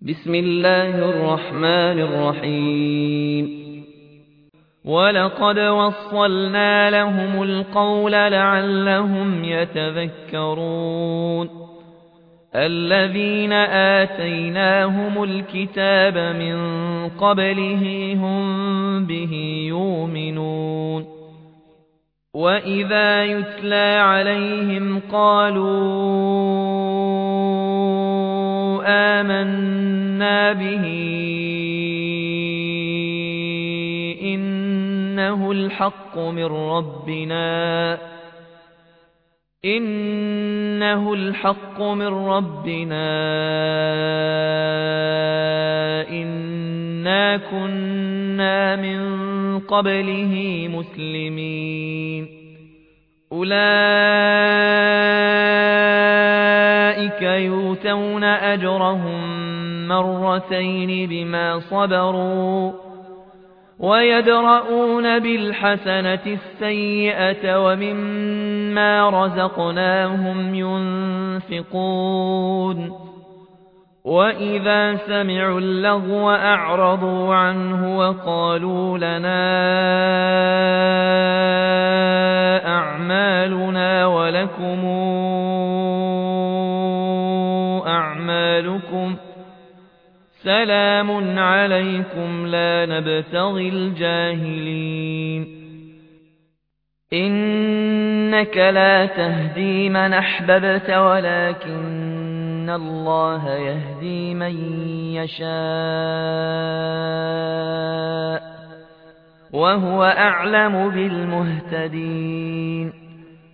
بسم الله الرحمن الرحيم ولقد وصلنا لهم القول لعلهم يتذكرون الذين آتيناهم الكتاب من قبله هم به يؤمنون وإذا يتلى عليهم قالوا آمنا به إنه الحق من ربنا إنا كنا من قبله مسلمين أولئك يؤتون أجرهم مرتين بما صبروا ويدرؤون بالحسنة السيئة ومما رزقناهم ينفقون وإذا سمعوا اللغو أعرضوا عنه وقالوا لنا أعمالنا ولكم أعمالكم سلام عليكم لا نبتغي الجاهلين إنك لا تهدي من أحببت ولكن الله يهدي من يشاء وهو أعلم بالمهتدين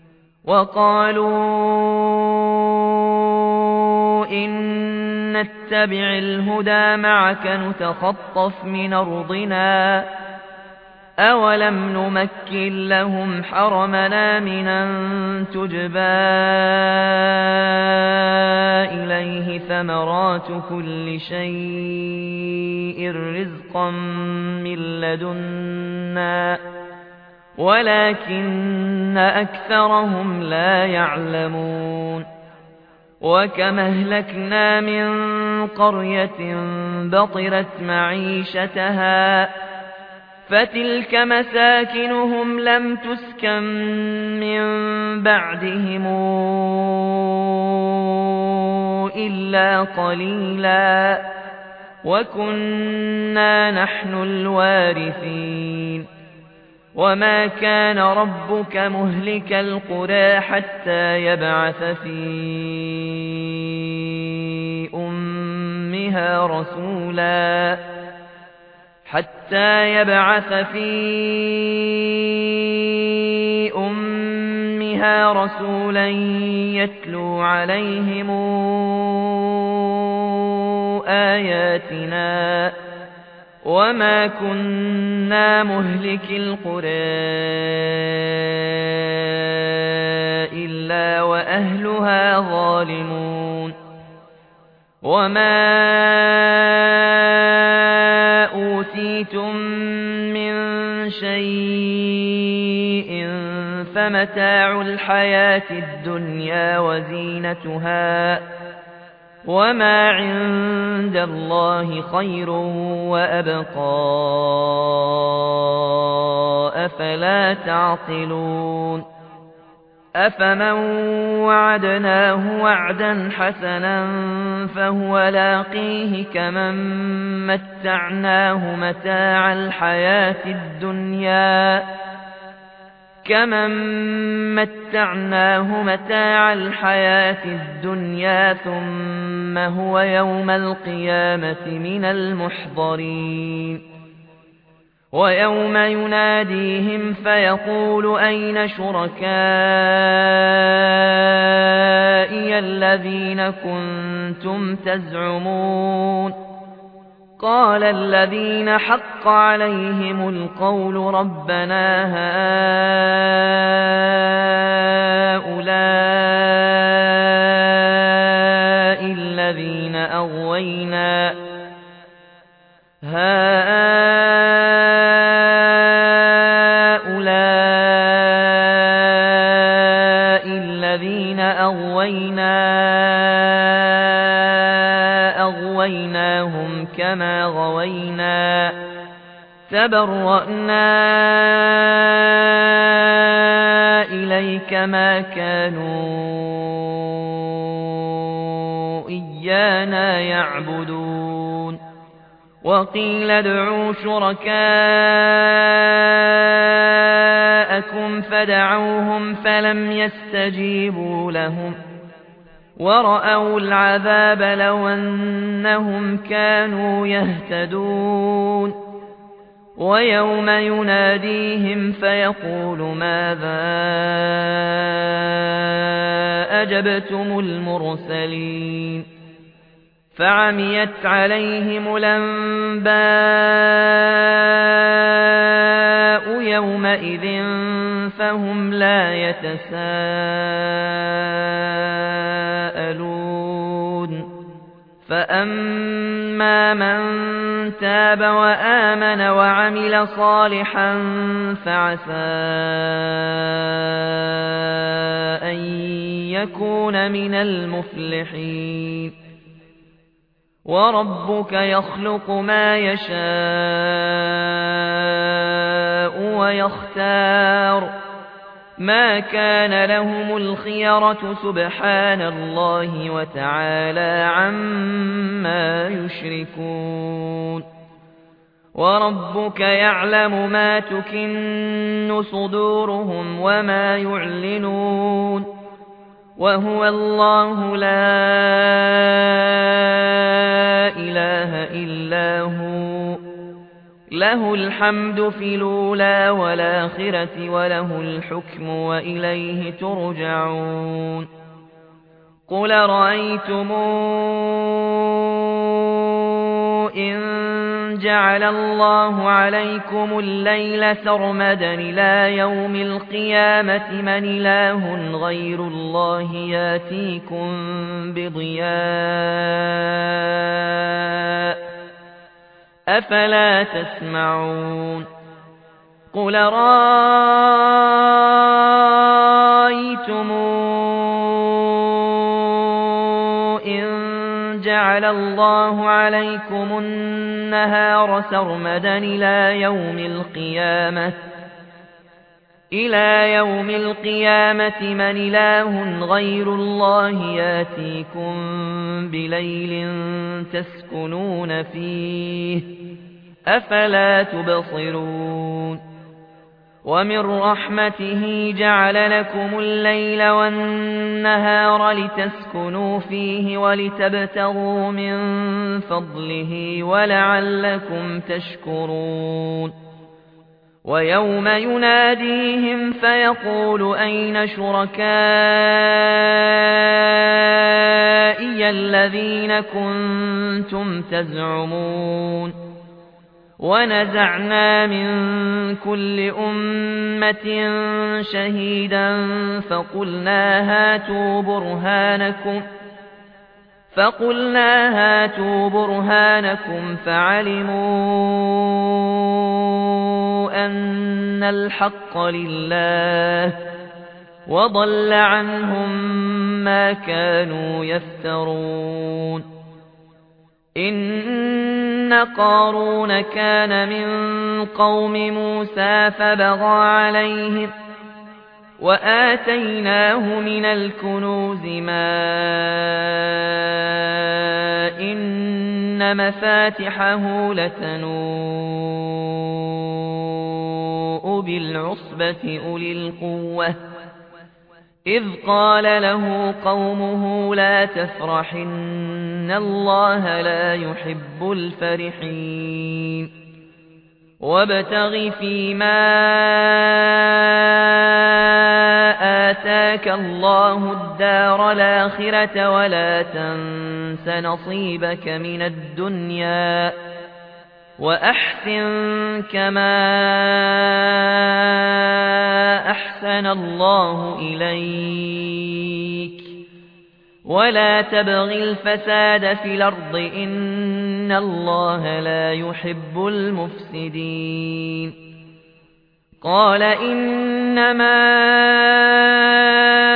وقالوا إن نتبع الهدى معك نتخطف من أرضنا أولم نمكن لهم حرمنا من أن تجبى إليه ثمرات كل شيء رزقا من لدنا ولكن أكثرهم لا يعلمون وكم أهلكنا من قرية بطرت معيشتها فتلك مساكنهم لم تسكن من بعدهم إلا قليلا وكنا نحن الوارثين وما كان ربك مهلك القرى حتى يبعث في أمها رسولا يتلو عليهم آياتنا وما كنا مهلك القرى إلا وأهلها ظالمون وما أوتيتم من شيء فمتاع الحياة الدنيا وزينتها وما عند الله خير وأبقى أفلا تعقلون أفمن وعدناه وعدا حسنا فهو لاقيه كمن متعناه متاع الحياة الدنيا ثم هو يوم القيامة من المحضرين ويوم يناديهم فيقول أين شركائي الذين كنتم تزعمون قال الذين حق عليهم القول ربنا هؤلاء الذين غويناهم كما غوينا تبرأنا إليك ما كانوا إيانا يعبدون وقيل ادعوا شركاءكم فدعوهم فلم يستجيبوا لهم ورأوا العذاب لو أنهم كانوا يهتدون ويوم يناديهم فيقول ماذا أجبتم المرسلين فعميت عليهم الأنباء يومئذ فهم لا يتساءلون فأما من تاب وآمن وعمل صالحا فعسى أن يكون من المفلحين وربك يخلق ما يشاء ويختار ما كان لهم الخيرة سبحان الله وتعالى عما يشركون وربك يعلم ما تكن صدورهم وما يعلنون وهو الله لا إله إلا هو له الحمد في الأولى والآخرة وله الحكم وإليه ترجعون قل رأيتم إن جعل الله عليكم الليل سرمدا إلى يوم القيامة من إله غير الله ياتيكم بضياء أفلا تسمعون قل رأيتم إن جعل الله عليكم النهار سرمدا إلى يوم القيامة من إله غير الله ياتيكم بليل تسكنون فيه أفلا تبصرون ومن رحمته جعل لكم الليل والنهار لتسكنوا فيه ولتبتغوا من فضله ولعلكم تشكرون ويوم يناديهم فيقول أين شركائي الذين كنتم تزعمون ونزعنا من كل أمة شهيدا فقلنا هاتوا برهانكم فعلموا أن الحق لله وضل عنهم ما كانوا يفترون إن قارون كان من قوم موسى فبغى عليهم وآتيناه من الكنوز ما إن مفاتحه لتنوء بالعصبة أولي القوة إذ قال له قومه لا تفرح إن الله لا يحب الفرحين وابتغ فيما آتاك الله الدار الآخرة ولا تنس نصيبك من الدنيا وأحسن كما أحسن الله إليك ولا تبغ الفساد في الأرض إن الله لا يحب المفسدين قال إنما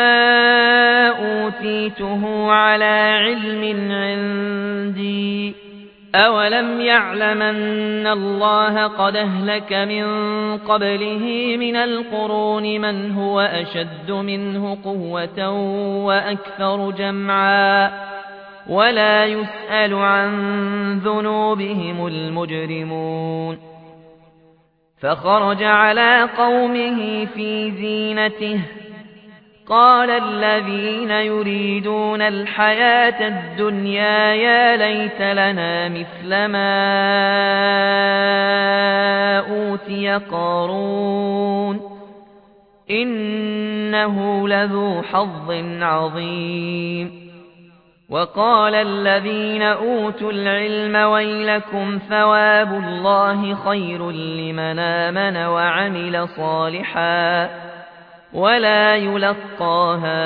أوتيته على علم عندي أولم يعلم أن الله قد أهلك من قبله من القرون من هو أشد منه قوة وأكثر جمعا ولا يسأل عن ذنوبهم المجرمون فخرج على قومه في زينته قال الذين يريدون الحياة الدنيا يا ليت لنا مثل ما أوتي قارون إنه لذو حظ عظيم وقال الذين أوتوا العلم ويلكم ثواب الله خير لمن آمن وعمل صالحا ولا يلقاها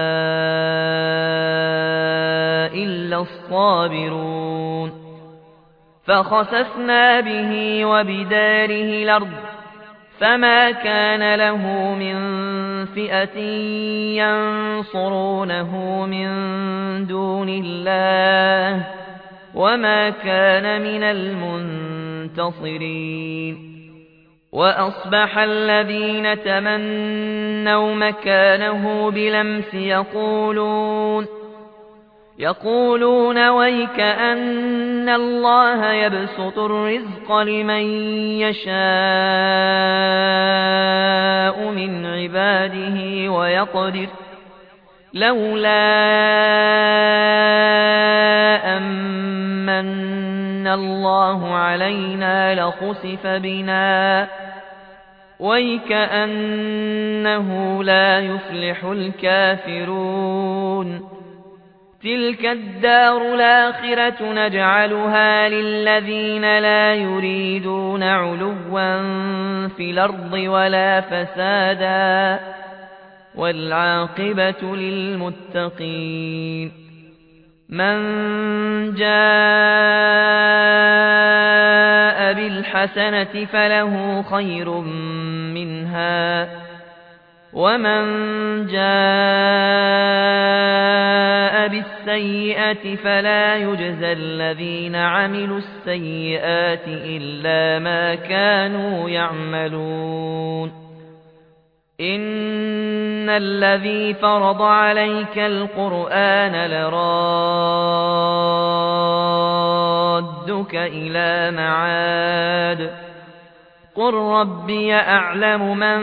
إلا الصابرون فخسفنا به وبداره الأرض فما كان له من فئة ينصرونه من دون الله وما كان من المنتصرين وأصبح الذين تمنوا مكانه بلمس يقولون ويك أن الله يبسط الرزق لمن يشاء من عباده ويقدر لولا أمن الله علينا لخسف بنا ويكأنه لا يفلح الكافرون تلك الدار الآخرة نجعلها للذين لا يريدون علوا في الأرض ولا فسادا والعاقبة للمتقين من جاء بالحسنة فله خير منها ومن جاء بالسيئة فلا يجزى الذين عملوا السيئات إلا ما كانوا يعملون إن الذي فرض عليك القرآن لرادك إلى معاد قل ربي أعلم من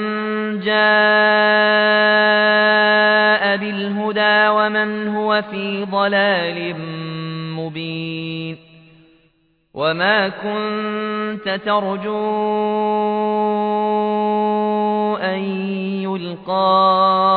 جاء بالهدى ومن هو في ضلال مبين وما كنت ترجو أن يلقى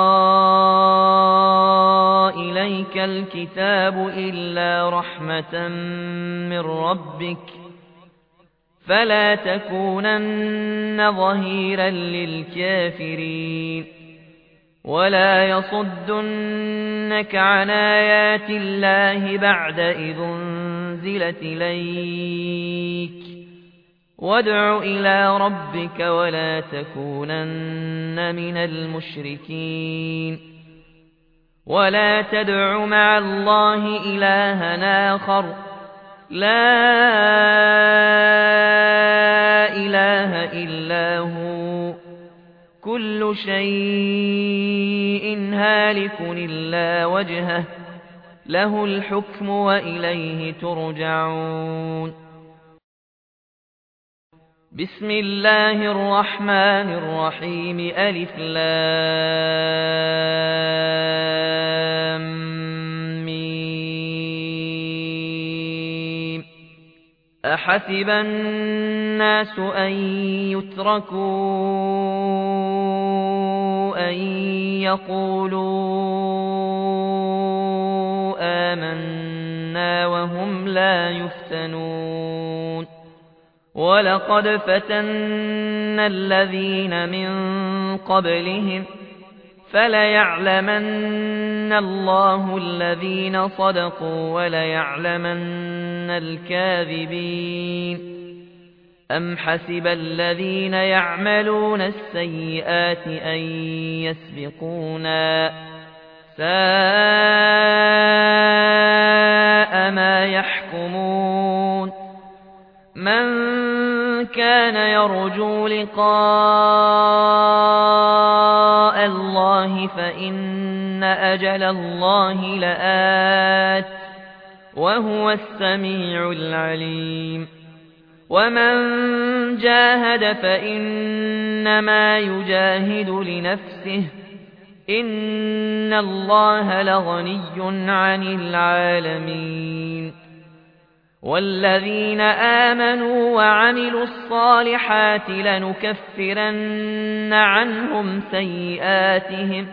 إليك الكتاب إلا رحمة من ربك فلا تكونن ظهيرا للكافرين ولا يصدنك عن آيات الله بعد إذ أنزلت إليك وادع إلى ربك ولا تكونن من المشركين ولا تدع مع الله إلها آخر لا إله إلا هو كل شيء هالك إلا وجهه له الحكم وإليه ترجعون بسم الله الرحمن الرحيم ألف لام ميم أحسب الناس أن يتركوا أن يقولوا آمنا وهم لا يفتنون ولقد فتنا الذين من قبلهم فليعلمن الله الذين صدقوا وليعلمن الكاذبين أم حسب الذين يعملون السيئات أن يسبقونا ساء ما يحكمون من كان يرجو لقاء الله فإن أجل الله لآت وهو السميع العليم ومن جاهد فإنما يجاهد لنفسه إن الله لغني عن العالمين والذين آمنوا وعملوا الصالحات لنكفرن عنهم سيئاتهم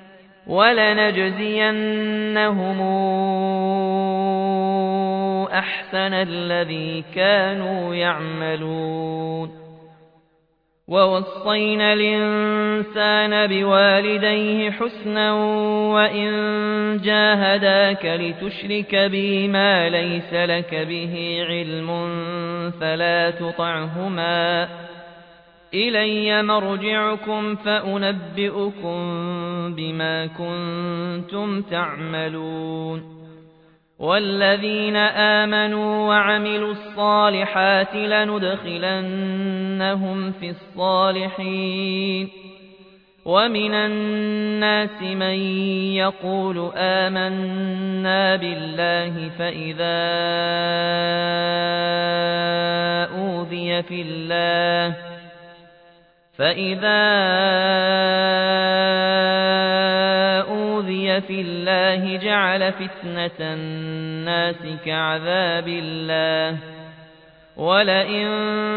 ولنجزينهم أحسن الذي كانوا يعملون ووصينا الإنسان بوالديه حسنا وإن جاهداك لتشرك بي ما ليس لك به علم فلا تطعهما إلي مرجعكم فأنبئكم بما كنتم تعملون والذين آمنوا وعملوا الصالحات لندخلنهم في الصالحين ومن الناس من يقول آمنا بالله فإذا أوذي في الله جعل فتنة الناس كعذاب الله ولئن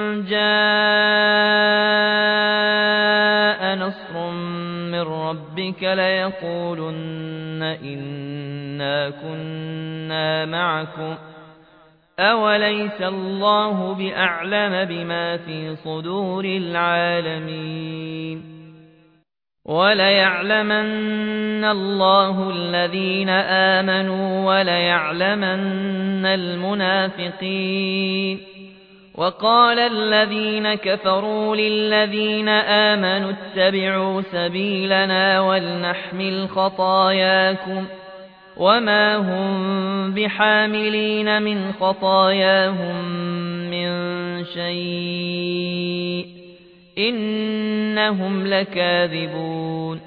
جاء نصر من ربك ليقولن إنا كنا معكم أوليس الله بأعلم بما في صدور العالمين وليعلمن الله الذين آمنوا وليعلمن المنافقين وقال الذين كفروا للذين آمنوا اتبعوا سبيلنا ولنحمل خطاياكم وما هم بحاملين من خطاياهم من شيء إنهم لكاذبون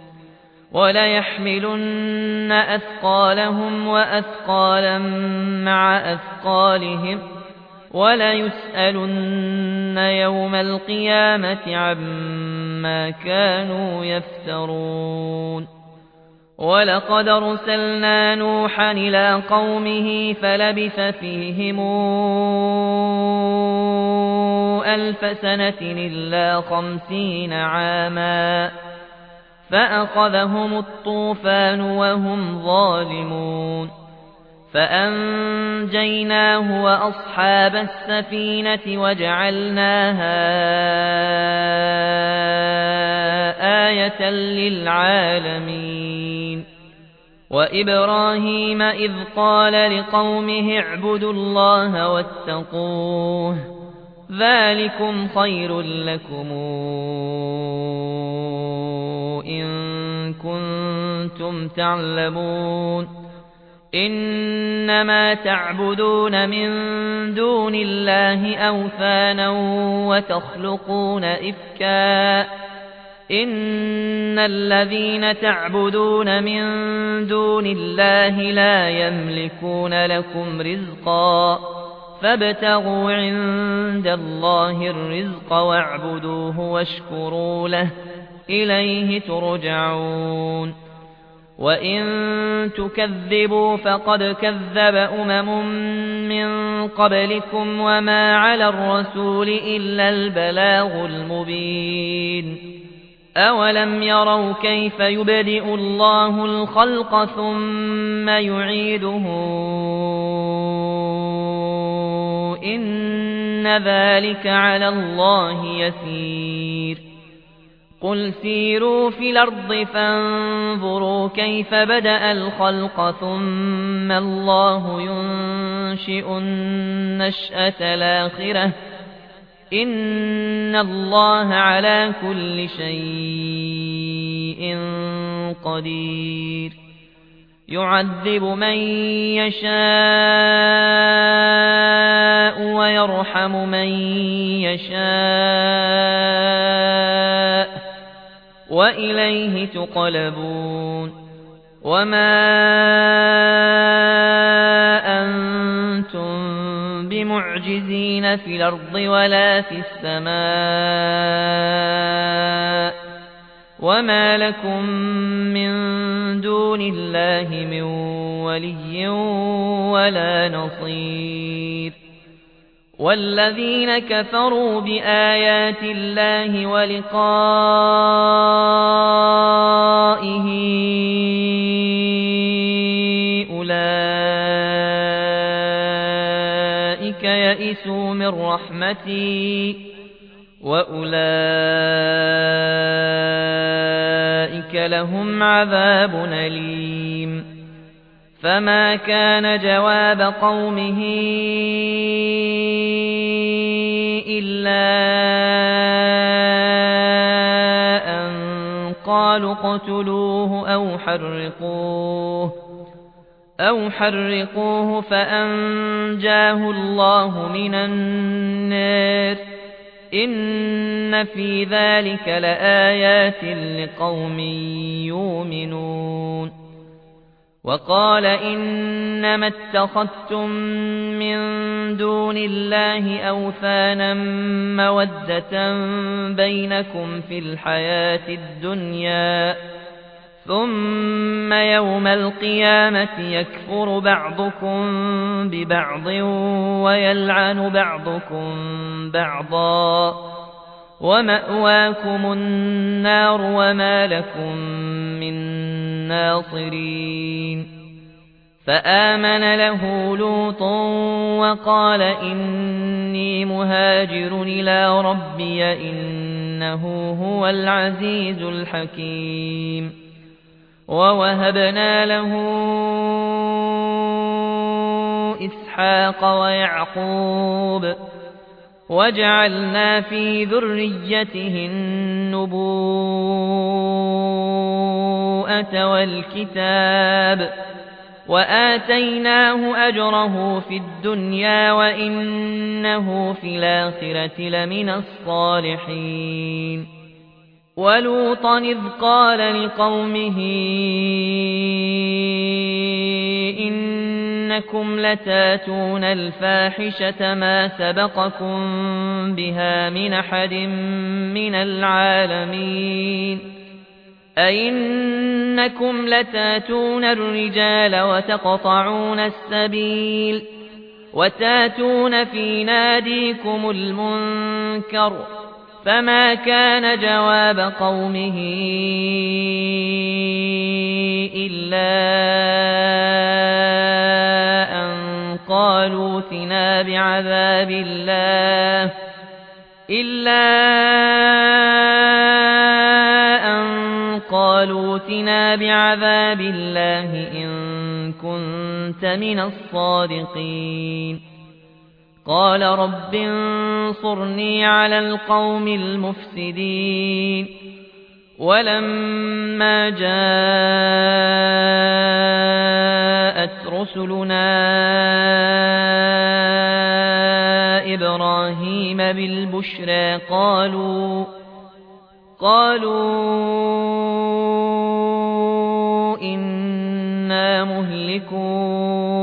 وليحملن أثقالهم وأثقالا مع أثقالهم وليسألن يوم القيامة عما كانوا يفترون ولقد أرسلنا نوحا إلى قومه فلبث فيهم 1000 سنة إلا 50 عاما فأخذهم الطوفان وهم ظالمون فأنجيناه وأصحاب السفينة وجعلناها آية للعالمين وإبراهيم إذ قال لقومه اعبدوا الله واتقوه ذلكم خير لكم إن كنتم تعلمون إنما تعبدون من دون الله أوثانا وتخلقون إفكا إن الذين تعبدون من دون الله لا يملكون لكم رزقا فابتغوا عند الله الرزق واعبدوه واشكروا له إليه ترجعون وإن تكذبوا فقد كذب من قبلكم وما على الرسول إلا البلاغ المبين أولم يروا كيف يبدئ الله الخلق ثم يعيده إن ذلك على الله يسير قل سيروا في الأرض فانظروا كيف بدأ الخلق ثم الله ينشئ النشأة الآخرة إن الله على كل شيء قدير يعذب من يشاء ويرحم من يشاء وإليه تقلبون وما أنتم بمعجزين في الأرض ولا في السماء وما لكم من دون الله من ولي ولا نصير والذين كفروا بآيات الله ولقائه أولئك يئسوا من رحمتي وأولئك لهم عذاب أليم فما كان جواب قومه إلا أن قالوا اقتلوه أو حرقوه فأنجاه الله من النار إن في ذلك لآيات لقوم يؤمنون وقال إنما اتخذتم من دون الله أوثانا مودة بينكم في الحياة الدنيا ثم يوم القيامة يكفر بعضكم ببعض ويلعن بعضكم بعضا ومأواكم النار وما لكم من ناصرين فآمن له لوط وقال إني مهاجر إلى ربي إنه هو العزيز الحكيم ووهبنا له إسحاق ويعقوب وجعلنا في ذريته النبوءة والكتاب وآتيناه أجره في الدنيا وإنه في الآخرة لمن الصالحين ولوطا إذ قال لقومه إنكم لتاتون الفاحشة ما سبقكم بها من أحد من العالمين أئنكم لتاتون الرجال وتقطعون السبيل وتاتون في ناديكم المنكر فما كان جواب قومه إلا أن قالوا ائتنا بعذاب الله إن كنت من الصادقين قال رب انصرني على القوم المفسدين ولما جاءت رسلنا إبراهيم بالبشرى قالوا إنا مهلكو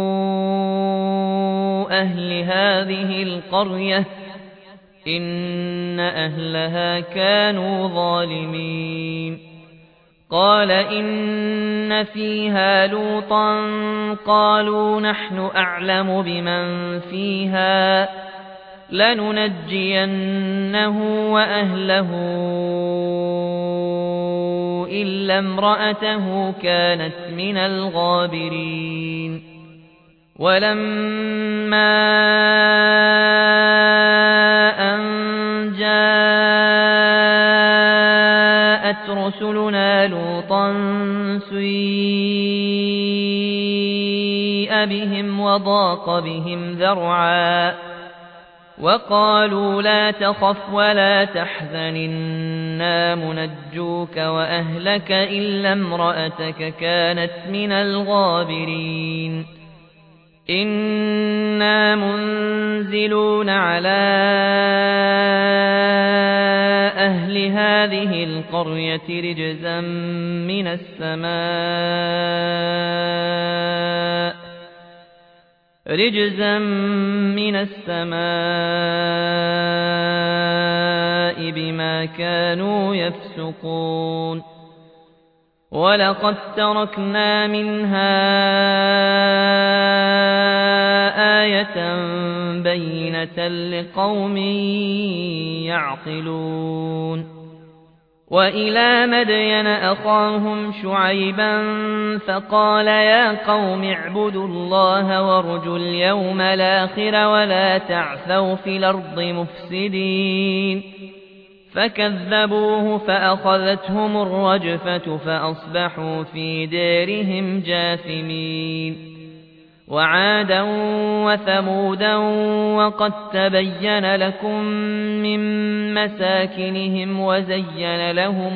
أهل هذه القرية إن أهلها كانوا ظالمين قال إن فيها لوطا قالوا نحن أعلم بمن فيها لننجينه وأهله إلا امرأته كانت من الغابرين ولما أن جاءت رسلنا لوطا سيء بهم وضاق بهم ذرعا وقالوا لا تخف ولا تحزن إنا منجوك وأهلك إلا امرأتك كانت من الغابرين إنا منزلون على أهل هذه القرية رجزا من السماء بما كانوا يفسقون ولقد تركنا منها آية بينة لقوم يعقلون وإلى مدين أخاهم شعيبا فقال يا قوم اعبدوا الله وارجوا اليوم الآخر ولا تعثوا في الأرض مفسدين فكذبوه فأخذتهم الرجفة فأصبحوا في دارهم جاثمين وعادا وثمودا وقد تبين لكم من مساكنهم وزين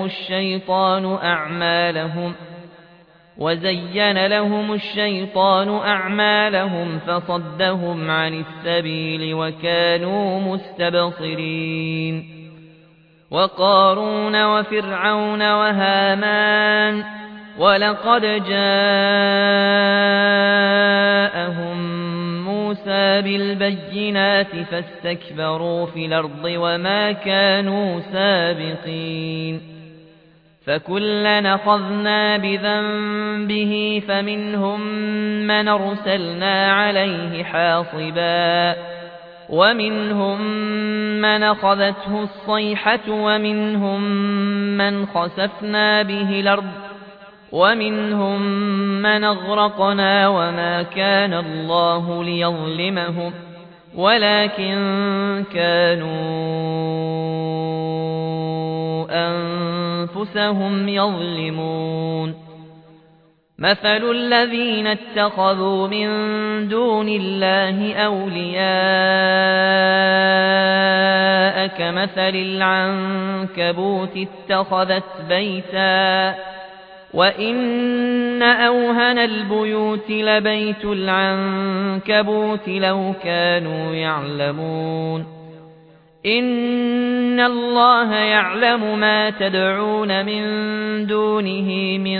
لهم الشيطان أعمالهم فصدهم عن السبيل وكانوا مستبصرين وقارون وفرعون وهامان ولقد جاءهم موسى بالبينات فاستكبروا في الأرض وما كانوا سابقين فكلا أخذنا بذنبه فمنهم من أرسلنا عليه حاصبا ومنهم من أخذته الصيحة ومنهم من خسفنا به الأرض ومنهم من أغرقنا وما كان الله ليظلمهم ولكن كانوا أنفسهم يظلمون مثل الذين اتخذوا من دون الله أولياء كمثل العنكبوت اتخذت بيتا وإن أوهن البيوت لبيت العنكبوت لو كانوا يعلمون إن الله يعلم ما تدعون من دونه من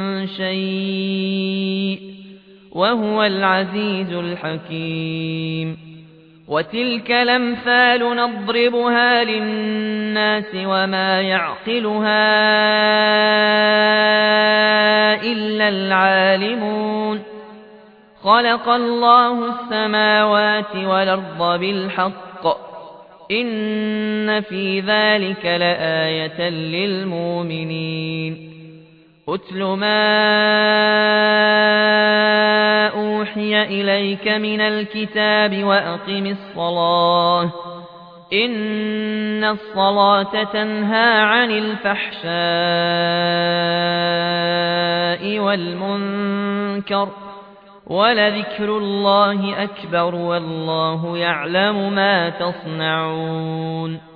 شيء وهو العزيز الحكيم وتلك الأمثال نضربها للناس وما يعقلها إلا العالمون خلق الله السماوات والأرض بالحق إن في ذلك لآية للمؤمنين أتل ما أوحي إليك من الكتاب وأقم الصلاة إن الصلاة تنهى عن الفحشاء والمنكر ولذكر الله أكبر والله يعلم ما تصنعون